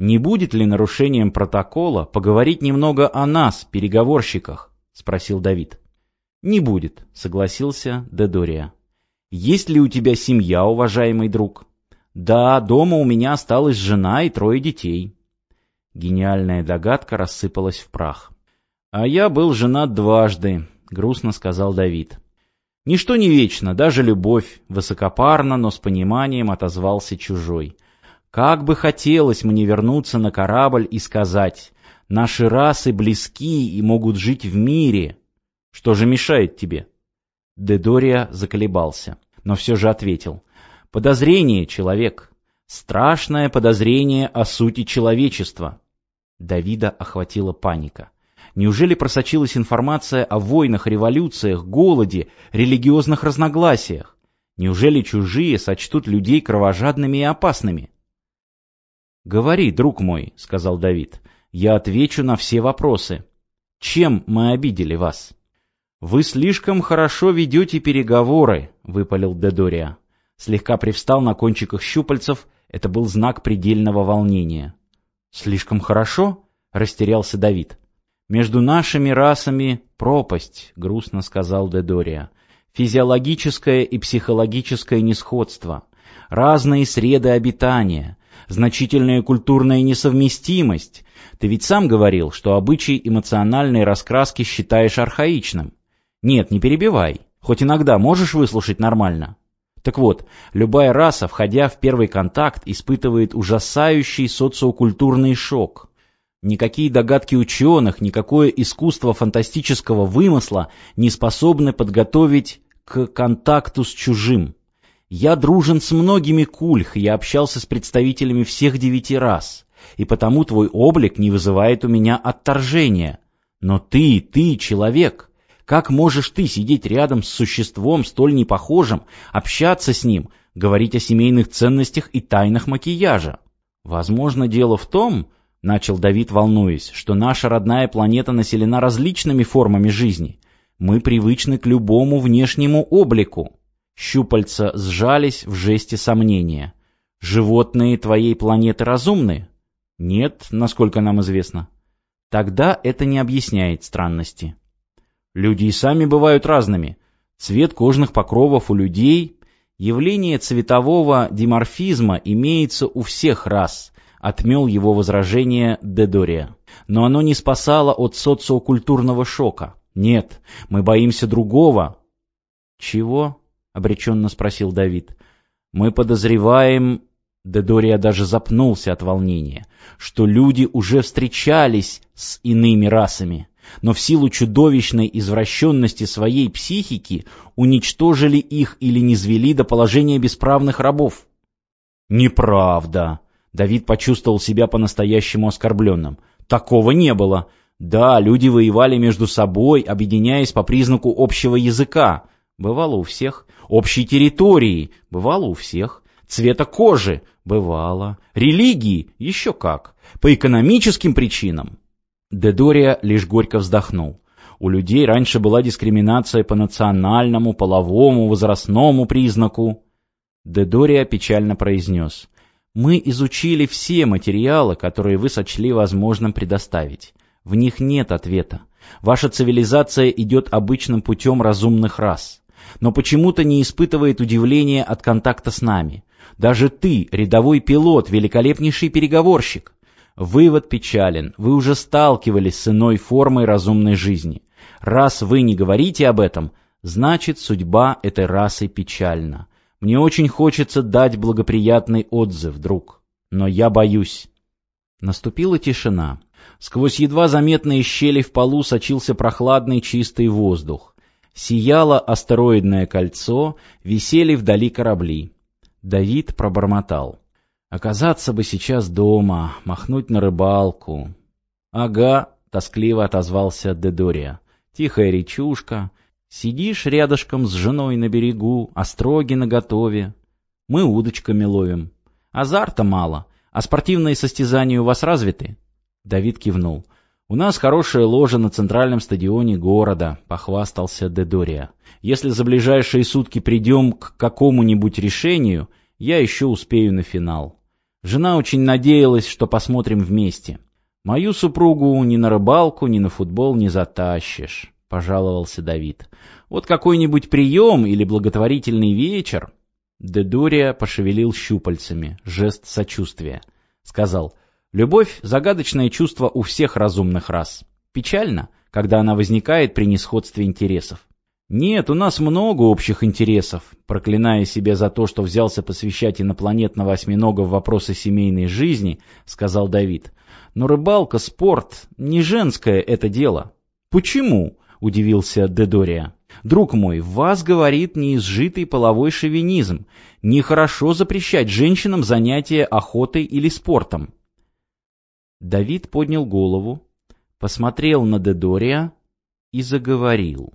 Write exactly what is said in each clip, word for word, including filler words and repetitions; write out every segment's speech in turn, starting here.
«Не будет ли нарушением протокола поговорить немного о нас, переговорщиках?» — спросил Давид. «Не будет», — согласился де Дория. «Есть ли у тебя семья, уважаемый друг?» «Да, дома у меня осталась жена и трое детей». Гениальная догадка рассыпалась в прах. «А я был женат дважды», — грустно сказал Давид. «Ничто не вечно, даже любовь», — высокопарно, но с пониманием отозвался чужой. «Как бы хотелось мне вернуться на корабль и сказать, наши расы близки и могут жить в мире. Что же мешает тебе?» де Дория заколебался, но все же ответил. «Подозрение, человек. Страшное подозрение о сути человечества». Давида охватила паника. Неужели просочилась информация о войнах, революциях, голоде, религиозных разногласиях? Неужели чужие сочтут людей кровожадными и опасными? «Говори, друг мой», — сказал Давид, — «я отвечу на все вопросы. Чем мы обидели вас?» «Вы слишком хорошо ведете переговоры», — выпалил де Дория. Слегка привстал на кончиках щупальцев, это был знак предельного волнения. «Слишком хорошо?» — растерялся Давид. «Между нашими расами пропасть», — грустно сказал де Дория. «Физиологическое и психологическое несходство, разные среды обитания, значительная культурная несовместимость. Ты ведь сам говорил, что обычай эмоциональной раскраски считаешь архаичным. Нет, не перебивай, хоть иногда можешь выслушать нормально. Так вот, любая раса, входя в первый контакт, испытывает ужасающий социокультурный шок. Никакие догадки ученых, никакое искусство фантастического вымысла не способны подготовить к контакту с чужим. Я дружен с многими кульх, я общался с представителями всех девяти рас, и потому твой облик не вызывает у меня отторжения. Но ты, ты человек. Как можешь ты сидеть рядом с существом столь непохожим, общаться с ним, говорить о семейных ценностях и тайнах макияжа? Возможно, дело в том, — начал Давид, волнуясь, — что наша родная планета населена различными формами жизни. Мы привычны к любому внешнему облику. Щупальца сжались в жесте сомнения. Животные твоей планеты разумны? Нет, насколько нам известно. Тогда это не объясняет странности. Люди и сами бывают разными. Цвет кожных покровов у людей, явление цветового диморфизма имеется у всех рас, отмел его возражение де Дория. Но оно не спасало от социокультурного шока. Нет, мы боимся другого. Чего? — обреченно спросил Давид. Мы подозреваем... де Дория даже запнулся от волнения, что люди уже встречались с иными расами, но в силу чудовищной извращенности своей психики уничтожили их или низвели до положения бесправных рабов. «Неправда!» — Давид почувствовал себя по-настоящему оскорбленным. «Такого не было. Да, люди воевали между собой, объединяясь по признаку общего языка. Бывало у всех. Общей территории. Бывало у всех. Цвета кожи. Бывало. Религии. Еще как. По экономическим причинам». де Дория лишь горько вздохнул. У людей раньше была дискриминация по национальному, половому, возрастному признаку. де Дория печально произнес. «Мы изучили все материалы, которые вы сочли возможным предоставить. В них нет ответа. Ваша цивилизация идет обычным путем разумных рас, но почему-то не испытывает удивления от контакта с нами. Даже ты, рядовой пилот, великолепнейший переговорщик. Вывод печален. Вы уже сталкивались с иной формой разумной жизни. Раз вы не говорите об этом, значит, судьба этой расы печальна. Мне очень хочется дать благоприятный отзыв, друг, но я боюсь». Наступила тишина. Сквозь едва заметные щели в полу сочился прохладный чистый воздух. Сияло астероидное кольцо, висели вдали корабли. Давид пробормотал. «Оказаться бы сейчас дома, махнуть на рыбалку». «Ага», — тоскливо отозвался де Дория. «Тихая речушка. Сидишь рядышком с женой на берегу, остроги наготове. Мы удочками ловим. Азарта мало. А спортивные состязания у вас развиты?» Давид кивнул. «У нас хорошая ложа на центральном стадионе города», — похвастался де Дория. «Если за ближайшие сутки придем к какому-нибудь решению, я еще успею на финал. Жена очень надеялась, что посмотрим вместе. Мою супругу ни на рыбалку, ни на футбол не затащишь, — пожаловался Давид. Вот какой-нибудь прием или благотворительный вечер. Дедория пошевелил щупальцами, жест сочувствия. Сказал: любовь — загадочное чувство у всех разумных рас. Печально, когда она возникает при несходстве интересов. «Нет, у нас много общих интересов», — проклиная себя за то, что взялся посвящать инопланетного осьминога в вопросы семейной жизни, сказал Давид. «Но рыбалка, спорт — не женское это дело». «Почему?» — удивился Дедория. «Друг мой, в вас говорит неизжитый половой шовинизм. Нехорошо запрещать женщинам занятия охотой или спортом». Давид поднял голову, посмотрел на Дедория и заговорил.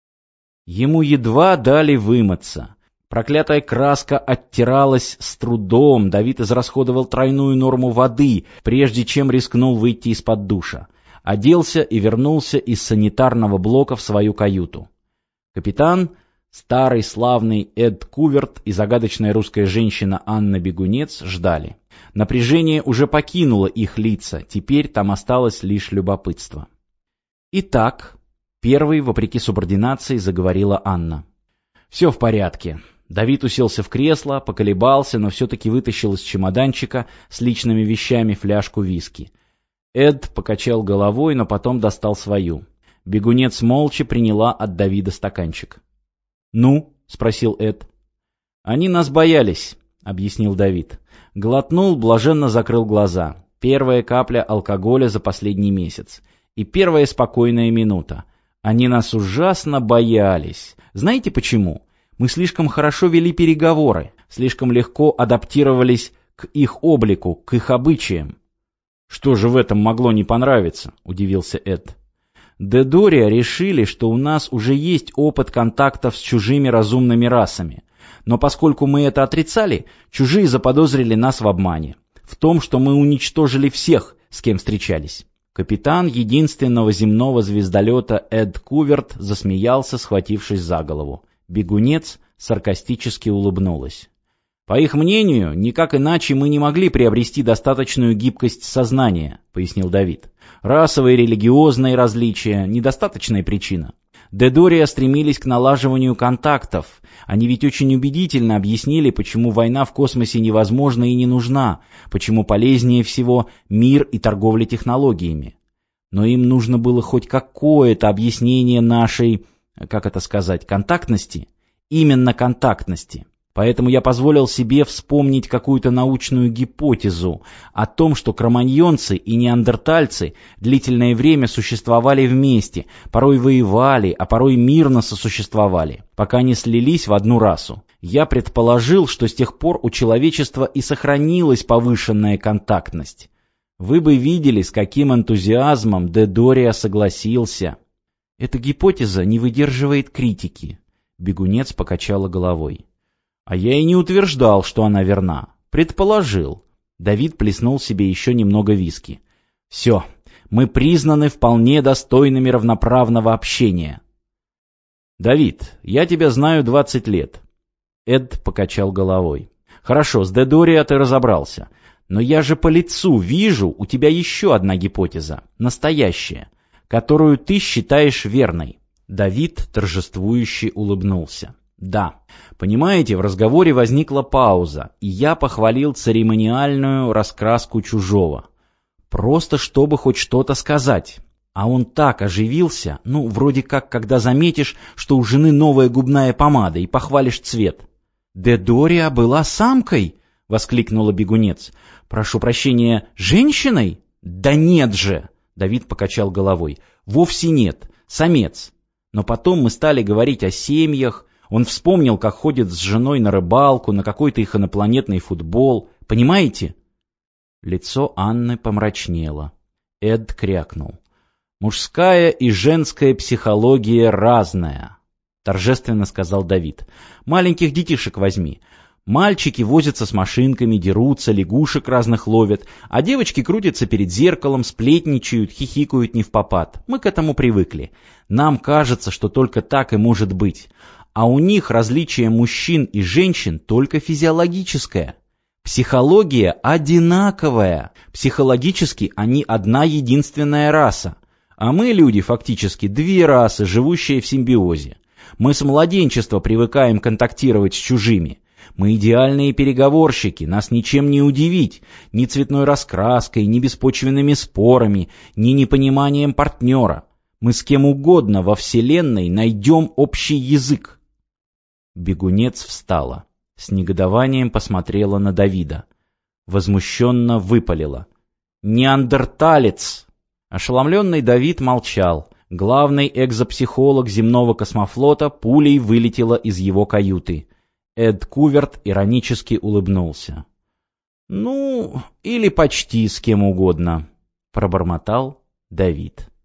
Ему едва дали вымыться. Проклятая краска оттиралась с трудом, Давид израсходовал тройную норму воды, прежде чем рискнул выйти из-под душа. Оделся и вернулся из санитарного блока в свою каюту. Капитан, старый славный Эд Куверт и загадочная русская женщина Анна Бегунец ждали. Напряжение уже покинуло их лица, теперь там осталось лишь любопытство. «Итак», — первой, вопреки субординации, заговорила Анна. «Все в порядке». Давид уселся в кресло, поколебался, но все-таки вытащил из чемоданчика с личными вещами фляжку виски. Эд покачал головой, но потом достал свою. Бегунец молча приняла от Давида стаканчик. «Ну?» — спросил Эд. «Они нас боялись», — объяснил Давид. Глотнул, блаженно закрыл глаза. Первая капля алкоголя за последний месяц. И первая спокойная минута. Они нас ужасно боялись. Знаете почему? Мы слишком хорошо вели переговоры, слишком легко адаптировались к их облику, к их обычаям. «Что же в этом могло не понравиться?» — удивился Эд. «Дедория решили, что у нас уже есть опыт контактов с чужими разумными расами. Но поскольку мы это отрицали, чужие заподозрили нас в обмане, в том, что мы уничтожили всех, с кем встречались». Капитан единственного земного звездолета Эд Куверт засмеялся, схватившись за голову. Бегунец саркастически улыбнулась. «По их мнению, никак иначе мы не могли приобрести достаточную гибкость сознания», — пояснил Давид. «Расовые и религиозные различия — недостаточная причина. Дедория стремились к налаживанию контактов. Они ведь очень убедительно объяснили, почему война в космосе невозможна и не нужна, почему полезнее всего мир и торговля технологиями. Но им нужно было хоть какое-то объяснение нашей, как это сказать, контактности, именно контактности. Поэтому я позволил себе вспомнить какую-то научную гипотезу о том, что кроманьонцы и неандертальцы длительное время существовали вместе, порой воевали, а порой мирно сосуществовали, пока не слились в одну расу. Я предположил, что с тех пор у человечества и сохранилась повышенная контактность. Вы бы видели, с каким энтузиазмом Дедория согласился. Эта гипотеза не выдерживает критики. Бегунец покачала головой. А я и не утверждал, что она верна. Предположил. Давид плеснул себе еще немного виски. Все, мы признаны вполне достойными равноправного общения. Давид, я тебя знаю двадцать лет. Эд покачал головой. Хорошо, с Дедория ты разобрался. Но я же по лицу вижу, у тебя еще одна гипотеза, настоящая, которую ты считаешь верной. Давид торжествующе улыбнулся. Да, понимаете, в разговоре возникла пауза, и я похвалил церемониальную раскраску чужого. Просто чтобы хоть что-то сказать. А он так оживился, ну, вроде как, когда заметишь, что у жены новая губная помада, и похвалишь цвет. «Дедория была самкой?» — воскликнула Бегунец. «Прошу прощения, женщиной?» «Да нет же!» — Давид покачал головой. «Вовсе нет, самец. Но потом мы стали говорить о семьях. Он вспомнил, как ходит с женой на рыбалку, на какой-то их инопланетный футбол. Понимаете?» Лицо Анны помрачнело. Эд крякнул. «Мужская и женская психология разная», — торжественно сказал Давид. «Маленьких детишек возьми. Мальчики возятся с машинками, дерутся, лягушек разных ловят, а девочки крутятся перед зеркалом, сплетничают, хихикают невпопад. Мы к этому привыкли. Нам кажется, что только так и может быть. А у них различие мужчин и женщин только физиологическое. Психология одинаковая. Психологически они одна единственная раса. А мы, люди, фактически две расы, живущие в симбиозе. Мы с младенчества привыкаем контактировать с чужими. Мы идеальные переговорщики, нас ничем не удивить, ни цветной раскраской, ни беспочвенными спорами, ни непониманием партнера. Мы с кем угодно во Вселенной найдем общий язык. Бегунец встала, с негодованием посмотрела на Давида. Возмущенно выпалила: «Неандерталец!» Ошеломленный Давид молчал. Главный экзопсихолог земного космофлота пулей вылетела из его каюты. Эд Куверт иронически улыбнулся. «Ну, или почти с кем угодно», — пробормотал Давид.